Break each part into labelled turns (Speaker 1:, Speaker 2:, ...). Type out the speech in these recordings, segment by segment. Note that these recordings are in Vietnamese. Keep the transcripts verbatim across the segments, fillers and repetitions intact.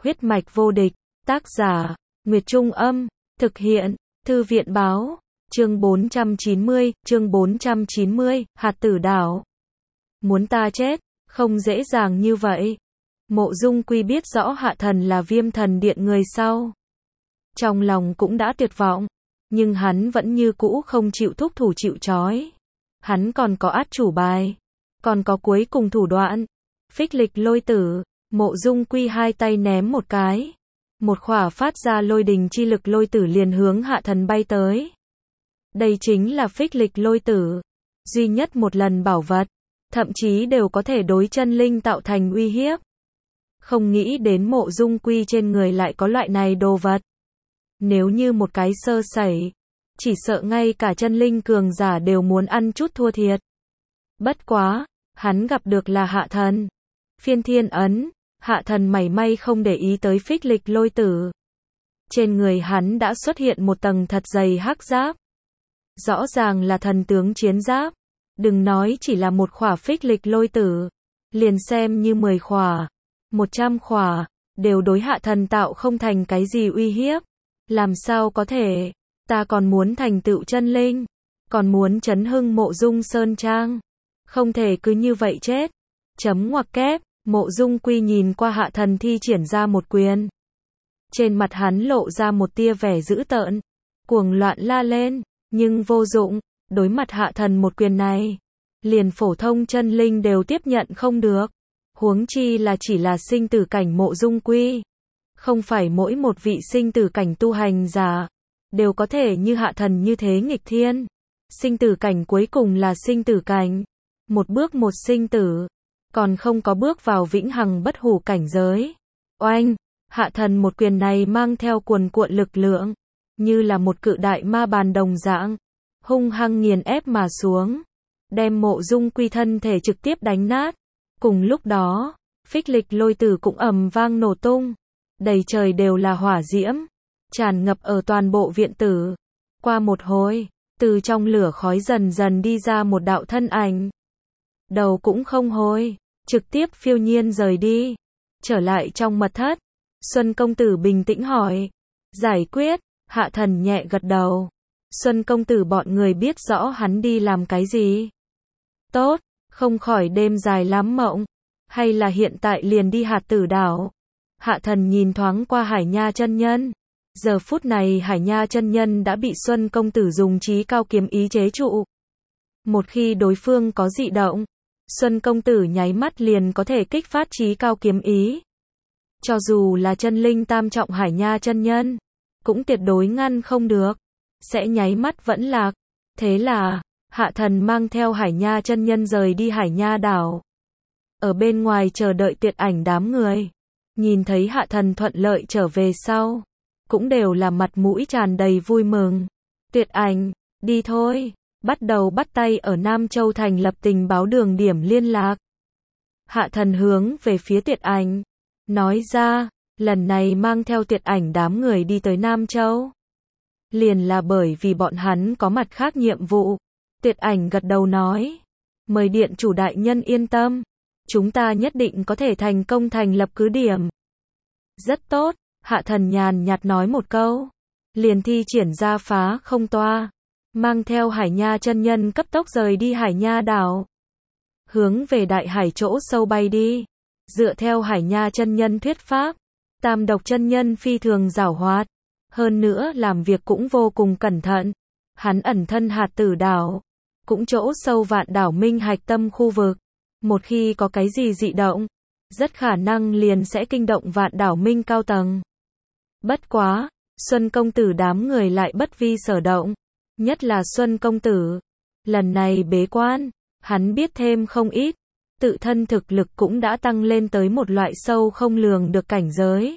Speaker 1: Huyết mạch vô địch, tác giả, Nguyệt Trung Âm, thực hiện, Thư viện Báo, chương bốn trăm chín mươi, chương bốn trăm chín mươi, hạt tử đảo. Muốn ta chết, không dễ dàng như vậy. Mộ Dung Quy biết rõ Hạ Thần là Viêm Thần Điện người sau. Trong lòng cũng đã tuyệt vọng, nhưng hắn vẫn như cũ không chịu thúc thủ chịu trói. Hắn còn có át chủ bài, còn có cuối cùng thủ đoạn. Phích lịch lôi tử, Mộ Dung Quy hai tay ném một cái. Một khỏa phát ra lôi đình chi lực lôi tử liền hướng Hạ Thần bay tới. Đây chính là phích lịch lôi tử. Duy nhất một lần bảo vật, thậm chí đều có thể đối chân linh tạo thành uy hiếp. Không nghĩ đến Mộ Dung Quy trên người lại có loại này đồ vật. Nếu như một cái sơ sẩy, chỉ sợ ngay cả chân linh cường giả đều muốn ăn chút thua thiệt. Bất quá, hắn gặp được là Hạ Thần. Phiên thiên ấn, Hạ Thần mảy may không để ý tới phích lịch lôi tử. Trên người hắn đã xuất hiện một tầng thật dày hắc giáp. Rõ ràng là thần tướng chiến giáp. Đừng nói chỉ là một khỏa phích lịch lôi tử, liền xem như mười khỏa, một trăm khỏa, đều đối Hạ Thần tạo không thành cái gì uy hiếp. Làm sao có thể, ta còn muốn thành tựu chân linh, còn muốn chấn hưng Mộ Dung Sơn Trang. Không thể cứ như vậy chết. Chấm ngoặc kép, Mộ Dung Quy nhìn qua Hạ Thần thi triển ra một quyền. Trên mặt hắn lộ ra một tia vẻ dữ tợn, cuồng loạn la lên, nhưng vô dụng, đối mặt Hạ Thần một quyền này, liền phổ thông chân linh đều tiếp nhận không được. Huống chi là chỉ là sinh tử cảnh Mộ Dung Quy. Không phải mỗi một vị sinh tử cảnh tu hành giả đều có thể như Hạ Thần như thế nghịch thiên. Sinh tử cảnh cuối cùng là sinh tử cảnh, một bước một sinh tử, còn không có bước vào vĩnh hằng bất hủ cảnh giới. Oanh, Hạ Thần một quyền này mang theo cuồn cuộn lực lượng, như là một cự đại ma bàn đồng dạng, hung hăng nghiền ép mà xuống, đem Mộ Dung Quy thân thể trực tiếp đánh nát. Cùng lúc đó, phích lịch lôi tử cũng ầm vang nổ tung, đầy trời đều là hỏa diễm, tràn ngập ở toàn bộ viện tử. Qua một hồi, từ trong lửa khói dần dần đi ra một đạo thân ảnh. Đầu cũng không hồi, trực tiếp phiêu nhiên rời đi. Trở lại trong mật thất, Xuân công tử bình tĩnh hỏi. Giải quyết, Hạ Thần nhẹ gật đầu. Xuân công tử bọn người biết rõ hắn đi làm cái gì. Tốt, không khỏi đêm dài lắm mộng. Hay là hiện tại liền đi hạt tử đảo. Hạ Thần nhìn thoáng qua Hải Nha chân nhân. Giờ phút này Hải Nha chân nhân đã bị Xuân công tử dùng trí cao kiếm ý chế trụ. Một khi đối phương có dị động, Xuân công tử nháy mắt liền có thể kích phát trí cao kiếm ý. Cho dù là chân linh tam trọng Hải Nha chân nhân, cũng tuyệt đối ngăn không được, sẽ nháy mắt vẫn lạc. Thế là, Hạ Thần mang theo Hải Nha chân nhân rời đi Hải Nha đảo. Ở bên ngoài chờ đợi Tuyệt Ảnh đám người, nhìn thấy Hạ Thần thuận lợi trở về sau, cũng đều là mặt mũi tràn đầy vui mừng. Tuyệt Ảnh, đi thôi. Bắt đầu bắt tay ở Nam Châu thành lập tình báo đường điểm liên lạc. Hạ Thần hướng về phía Tuyệt Ảnh, nói ra, lần này mang theo Tuyệt Ảnh đám người đi tới Nam Châu, liền là bởi vì bọn hắn có mặt khác nhiệm vụ. Tuyệt Ảnh gật đầu nói, mời điện chủ đại nhân yên tâm, chúng ta nhất định có thể thành công thành lập cứ điểm. Rất tốt, Hạ Thần nhàn nhạt nói một câu, liền thi triển ra phá không toa, mang theo Hải Nha chân nhân cấp tốc rời đi Hải Nha đảo, hướng về đại hải chỗ sâu bay đi. Dựa theo Hải Nha chân nhân thuyết pháp, Tam Độc chân nhân phi thường giảo hoạt, hơn nữa làm việc cũng vô cùng cẩn thận. Hắn ẩn thân hạt tử đảo, cũng chỗ sâu vạn đảo minh hạch tâm khu vực. Một khi có cái gì dị động, rất khả năng liền sẽ kinh động vạn đảo minh cao tầng. Bất quá, Xuân công tử đám người lại bất vi sở động. Nhất là Xuân công tử, lần này bế quan, hắn biết thêm không ít, tự thân thực lực cũng đã tăng lên tới một loại sâu không lường được cảnh giới.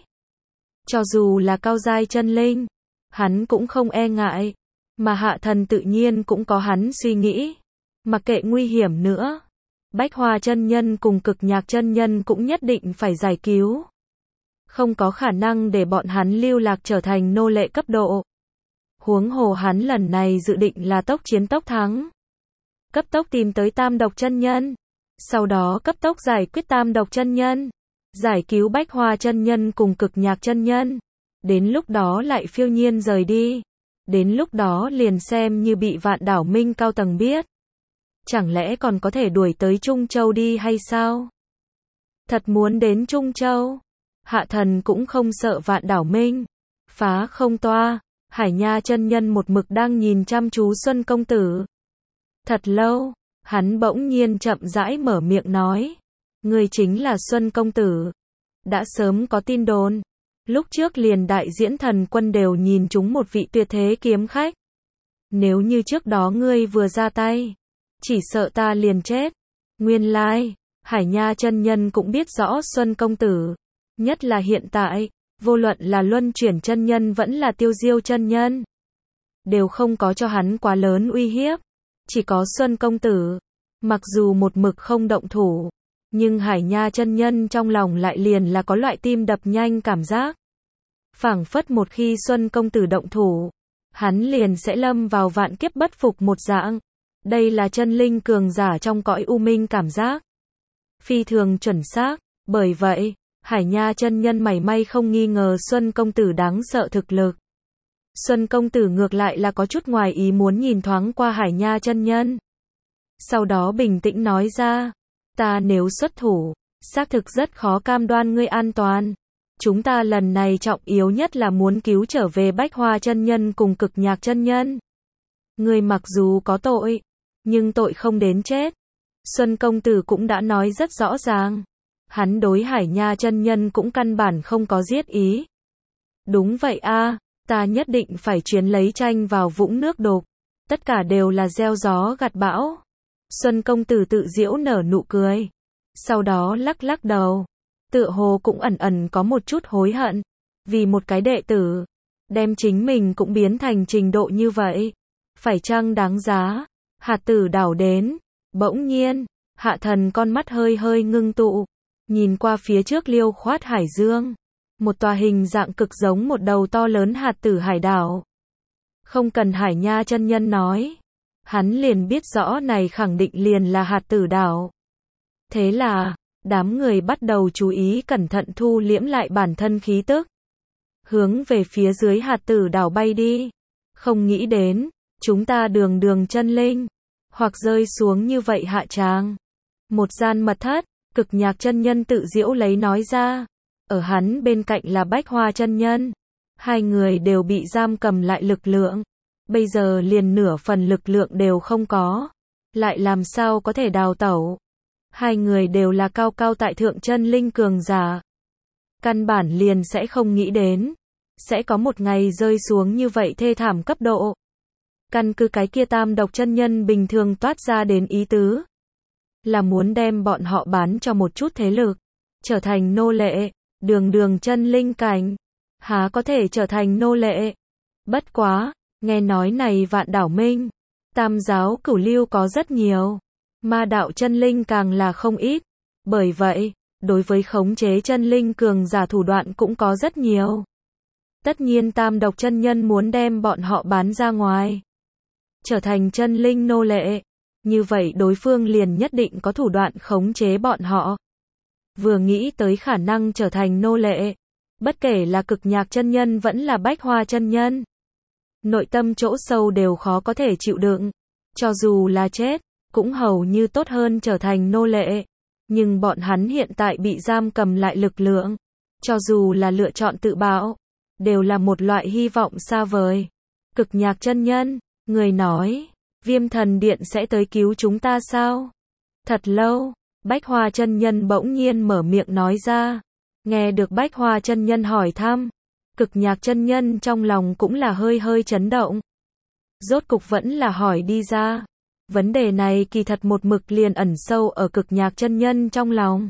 Speaker 1: Cho dù là cao giai chân linh, hắn cũng không e ngại, mà Hạ Thần tự nhiên cũng có hắn suy nghĩ. Mặc kệ nguy hiểm nữa, Bách Hoa chân nhân cùng Cực Nhạc chân nhân cũng nhất định phải giải cứu. Không có khả năng để bọn hắn lưu lạc trở thành nô lệ cấp độ. Huống hồ hắn lần này dự định là tốc chiến tốc thắng. Cấp tốc tìm tới Tam Độc chân nhân, sau đó cấp tốc giải quyết Tam Độc chân nhân, giải cứu Bách Hoa chân nhân cùng Cực Nhạc chân nhân. Đến lúc đó lại phiêu nhiên rời đi. Đến lúc đó liền xem như bị Vạn Đảo Minh cao tầng biết. Chẳng lẽ còn có thể đuổi tới Trung Châu đi hay sao? Thật muốn đến Trung Châu. Hạ thần cũng không sợ Vạn Đảo Minh. Phá không toa. Hải Nha chân nhân một mực đang nhìn chăm chú Xuân công tử. Thật lâu, hắn bỗng nhiên chậm rãi mở miệng nói. Người chính là Xuân công tử. Đã sớm có tin đồn. Lúc trước liền đại diễn thần quân đều nhìn chúng một vị tuyệt thế kiếm khách. Nếu như trước đó ngươi vừa ra tay, chỉ sợ ta liền chết. Nguyên lai, Hải Nha chân nhân cũng biết rõ Xuân công tử. Nhất là hiện tại, vô luận là Luân Chuyển chân nhân vẫn là Tiêu Diêu chân nhân, đều không có cho hắn quá lớn uy hiếp. Chỉ có Xuân công tử, mặc dù một mực không động thủ, nhưng Hải Nha chân nhân trong lòng lại liền là có loại tim đập nhanh cảm giác. Phảng phất một khi Xuân công tử động thủ, hắn liền sẽ lâm vào vạn kiếp bất phục một dạng. Đây là chân linh cường giả trong cõi u minh cảm giác. Phi thường chuẩn xác, bởi vậy, Hải Nha chân nhân mảy may không nghi ngờ Xuân công tử đáng sợ thực lực. Xuân công tử ngược lại là có chút ngoài ý muốn nhìn thoáng qua Hải Nha chân nhân. Sau đó bình tĩnh nói ra, ta nếu xuất thủ, xác thực rất khó cam đoan ngươi an toàn. Chúng ta lần này trọng yếu nhất là muốn cứu trở về Bách Hoa chân nhân cùng Cực Nhạc chân nhân. Ngươi mặc dù có tội, nhưng tội không đến chết. Xuân công tử cũng đã nói rất rõ ràng. Hắn đối Hải Nha chân nhân cũng căn bản không có giết ý. Đúng vậy a, ta nhất định phải chuyến lấy tranh vào vũng nước đục. Tất cả đều là gieo gió gặt bão. Xuân công tử tự giễu nở nụ cười. Sau đó lắc lắc đầu. Tựa hồ cũng ẩn ẩn có một chút hối hận. Vì một cái đệ tử, đem chính mình cũng biến thành trình độ như vậy. Phải chăng đáng giá? Hạt tử đảo đến. Bỗng nhiên, hạ thần con mắt hơi hơi ngưng tụ. Nhìn qua phía trước liêu khoát hải dương. Một tòa hình dạng cực giống một đầu to lớn hạt tử hải đảo. Không cần Hải Nha chân nhân nói. Hắn liền biết rõ này khẳng định liền là hạt tử đảo. Thế là, đám người bắt đầu chú ý cẩn thận thu liễm lại bản thân khí tức. Hướng về phía dưới hạt tử đảo bay đi. Không nghĩ đến, chúng ta đường đường chân linh. Hoặc rơi xuống như vậy hạ tràng. Một gian mật thất, Cực Nhạc chân nhân tự giễu lấy nói ra. Ở hắn bên cạnh là Bách Hoa chân nhân. Hai người đều bị giam cầm lại lực lượng. Bây giờ liền nửa phần lực lượng đều không có. Lại làm sao có thể đào tẩu. Hai người đều là cao cao tại thượng chân linh cường giả. Căn bản liền sẽ không nghĩ đến. Sẽ có một ngày rơi xuống như vậy thê thảm cấp độ. Căn cứ cái kia tam độc chân nhân bình thường toát ra đến ý tứ. Là muốn đem bọn họ bán cho một chút thế lực. Trở thành nô lệ. Đường đường chân linh cảnh. Há có thể trở thành nô lệ. Bất quá, nghe nói này Vạn Đảo Minh. Tam giáo cửu lưu có rất nhiều. Ma đạo chân linh càng là không ít. Bởi vậy, đối với khống chế chân linh cường giả thủ đoạn cũng có rất nhiều. Tất nhiên tam độc chân nhân muốn đem bọn họ bán ra ngoài. Trở thành chân linh nô lệ. Như vậy đối phương liền nhất định có thủ đoạn khống chế bọn họ. Vừa nghĩ tới khả năng trở thành nô lệ. Bất kể là Cực Nhạc chân nhân vẫn là Bách Hoa chân nhân. Nội tâm chỗ sâu đều khó có thể chịu đựng. Cho dù là chết, cũng hầu như tốt hơn trở thành nô lệ. Nhưng bọn hắn hiện tại bị giam cầm lại lực lượng. Cho dù là lựa chọn tự bạo, đều là một loại hy vọng xa vời. Cực Nhạc chân nhân, người nói, Viêm Thần Điện sẽ tới cứu chúng ta sao? Thật lâu, Bách Hoa chân nhân bỗng nhiên mở miệng nói ra. Nghe được Bách Hoa chân nhân hỏi thăm, Cực Nhạc chân nhân trong lòng cũng là hơi hơi chấn động. Rốt cục vẫn là hỏi đi ra. Vấn đề này kỳ thật một mực liền ẩn sâu ở Cực Nhạc chân nhân trong lòng.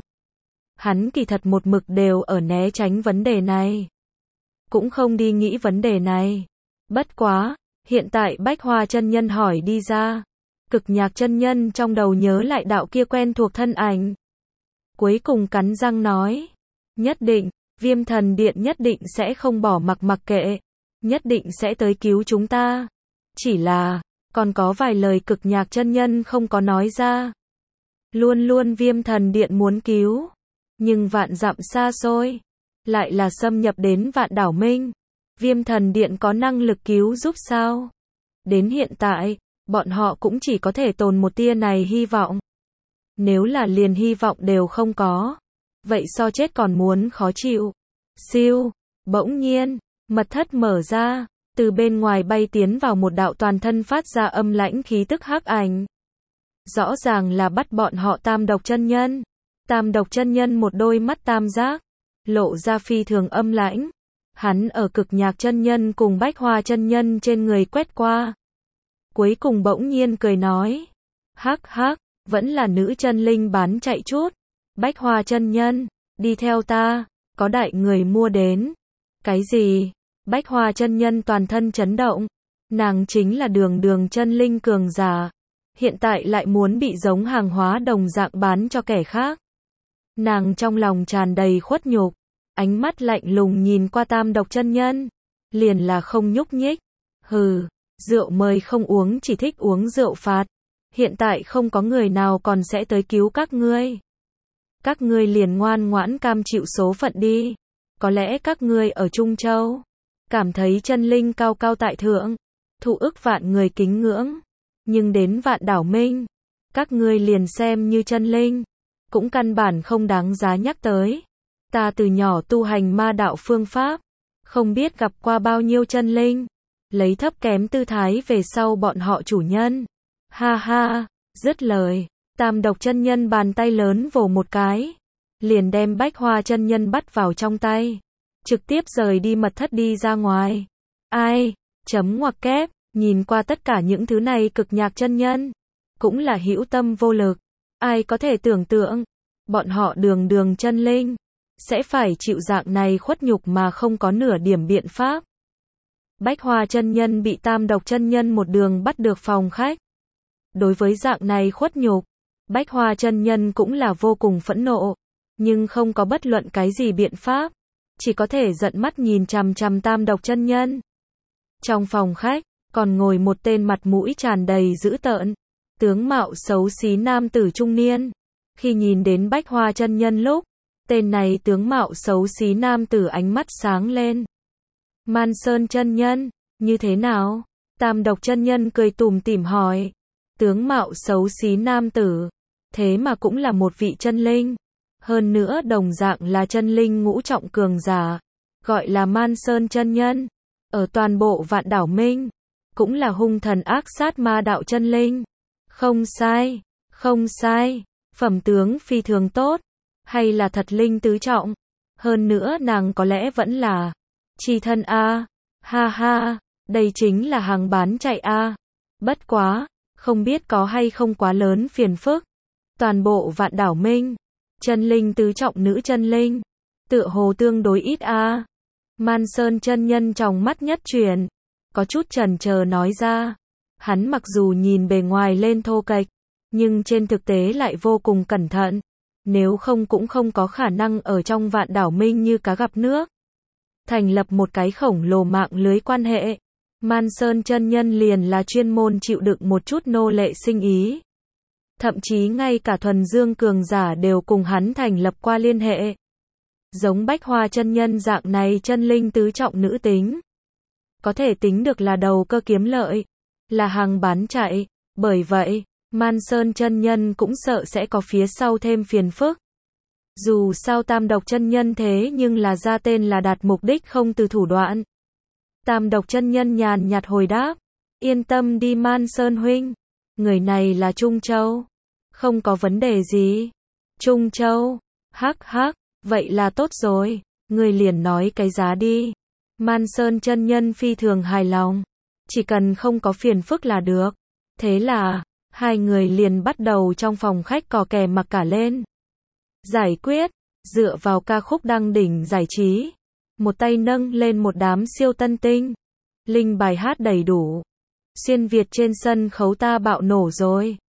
Speaker 1: Hắn kỳ thật một mực đều ở né tránh vấn đề này. Cũng không đi nghĩ vấn đề này. Bất quá, hiện tại Bách Hoa chân nhân hỏi đi ra. Cực Nhạc chân nhân trong đầu nhớ lại đạo kia quen thuộc thân ảnh. Cuối cùng cắn răng nói. Nhất định, Viêm Thần Điện nhất định sẽ không bỏ mặc mặc kệ. Nhất định sẽ tới cứu chúng ta. Chỉ là, còn có vài lời Cực Nhạc chân nhân không có nói ra. Luôn luôn Viêm Thần Điện muốn cứu. Nhưng vạn dặm xa xôi, lại là xâm nhập đến Vạn Đảo Minh. Viêm thần điện có năng lực cứu giúp sao? Đến hiện tại, bọn họ cũng chỉ có thể tồn một tia này hy vọng. Nếu là liền hy vọng đều không có, vậy so chết còn muốn khó chịu. Siêu, bỗng nhiên, mật thất mở ra, từ bên ngoài bay tiến vào một đạo toàn thân phát ra âm lãnh khí tức hắc ảnh. Rõ ràng là bắt bọn họ Tam Độc chân nhân. Tam Độc chân nhân một đôi mắt tam giác, lộ ra phi thường âm lãnh. Hắn ở Cực Nhạc chân nhân cùng Bách Hoa chân nhân trên người quét qua. Cuối cùng bỗng nhiên cười nói, hắc hắc, vẫn là nữ chân linh bán chạy chút. Bách Hoa chân nhân, đi theo ta, có đại người mua đến. Cái gì? Bách Hoa chân nhân toàn thân chấn động. Nàng chính là đường đường chân linh cường giả. Hiện tại lại muốn bị giống hàng hóa đồng dạng bán cho kẻ khác. Nàng trong lòng tràn đầy khuất nhục, ánh mắt lạnh lùng nhìn qua Tam Độc chân nhân, liền là không nhúc nhích. Hừ, rượu mời không uống, chỉ thích uống rượu phạt. Hiện tại không có người nào còn sẽ tới cứu các ngươi. Các ngươi liền ngoan ngoãn cam chịu số phận đi. Có lẽ các ngươi ở Trung Châu, cảm thấy chân linh cao cao tại thượng, thụ ức vạn người kính ngưỡng. Nhưng đến Vạn Đảo Minh, các ngươi liền xem như chân linh, cũng căn bản không đáng giá nhắc tới. Ta từ nhỏ tu hành ma đạo phương pháp, không biết gặp qua bao nhiêu chân linh, lấy thấp kém tư thái về sau bọn họ chủ nhân. Ha ha, dứt lời, Tam Độc chân nhân bàn tay lớn vồ một cái, liền đem Bách Hoa chân nhân bắt vào trong tay, trực tiếp rời đi mật thất đi ra ngoài. Ai, chấm ngoặc kép, nhìn qua tất cả những thứ này Cực Nhạc chân nhân, cũng là hữu tâm vô lực. Ai có thể tưởng tượng, bọn họ đường đường chân linh, sẽ phải chịu dạng này khuất nhục mà không có nửa điểm biện pháp. Bách Hoa chân nhân bị Tam Độc chân nhân một đường bắt được phòng khách. Đối với dạng này khuất nhục, Bách Hoa chân nhân cũng là vô cùng phẫn nộ, nhưng không có bất luận cái gì biện pháp, chỉ có thể giận mắt nhìn chằm chằm Tam Độc chân nhân. Trong phòng khách, còn ngồi một tên mặt mũi tràn đầy dữ tợn, tướng mạo xấu xí nam tử trung niên. Khi nhìn đến Bách Hoa chân nhân lúc, tên này tướng mạo xấu xí nam tử ánh mắt sáng lên. Man Sơn chân nhân, như thế nào? Tam Độc chân nhân cười tủm tỉm hỏi. Tướng mạo xấu xí nam tử, thế mà cũng là một vị chân linh. Hơn nữa đồng dạng là chân linh ngũ trọng cường giả, gọi là Man Sơn chân nhân. Ở toàn bộ Vạn Đảo Minh, cũng là hung thần ác sát ma đạo chân linh. Không sai, không sai, phẩm tướng phi thường tốt, hay là thật linh tứ trọng. Hơn nữa nàng có lẽ vẫn là chi thân a. Ha ha, đây chính là hàng bán chạy a. Bất quá, không biết có hay không quá lớn phiền phức. Toàn bộ Vạn Đảo Minh, chân linh tứ trọng nữ chân linh, tựa hồ tương đối ít a. Man Sơn chân nhân trong mắt nhất chuyển, có chút chần chờ nói ra. Hắn mặc dù nhìn bề ngoài lên thô kệch, nhưng trên thực tế lại vô cùng cẩn thận. Nếu không cũng không có khả năng ở trong Vạn Đảo Minh như cá gặp nước. Thành lập một cái khổng lồ mạng lưới quan hệ. Man Sơn chân nhân liền là chuyên môn chịu đựng một chút nô lệ sinh ý. Thậm chí ngay cả thuần dương cường giả đều cùng hắn thành lập qua liên hệ. Giống Bách Hoa chân nhân dạng này chân linh tứ trọng nữ tính, có thể tính được là đầu cơ kiếm lợi, là hàng bán chạy. Bởi vậy, Man Sơn chân nhân cũng sợ sẽ có phía sau thêm phiền phức. Dù sao Tam Độc chân nhân thế nhưng là ra tên là đạt mục đích không từ thủ đoạn. Tam Độc chân nhân nhàn nhạt hồi đáp, yên tâm đi Man Sơn huynh, người này là Trung Châu, không có vấn đề gì. Trung Châu, hắc hắc, vậy là tốt rồi, người liền nói cái giá đi. Man Sơn chân nhân phi thường hài lòng, chỉ cần không có phiền phức là được. Thế là, hai người liền bắt đầu trong phòng khách cò kè mặc cả lên. Giải quyết, dựa vào ca khúc đăng đỉnh giải trí, một tay nâng lên một đám siêu tân tinh. Linh bài hát đầy đủ. Xuyên Việt trên sân khấu ta bạo nổ rồi.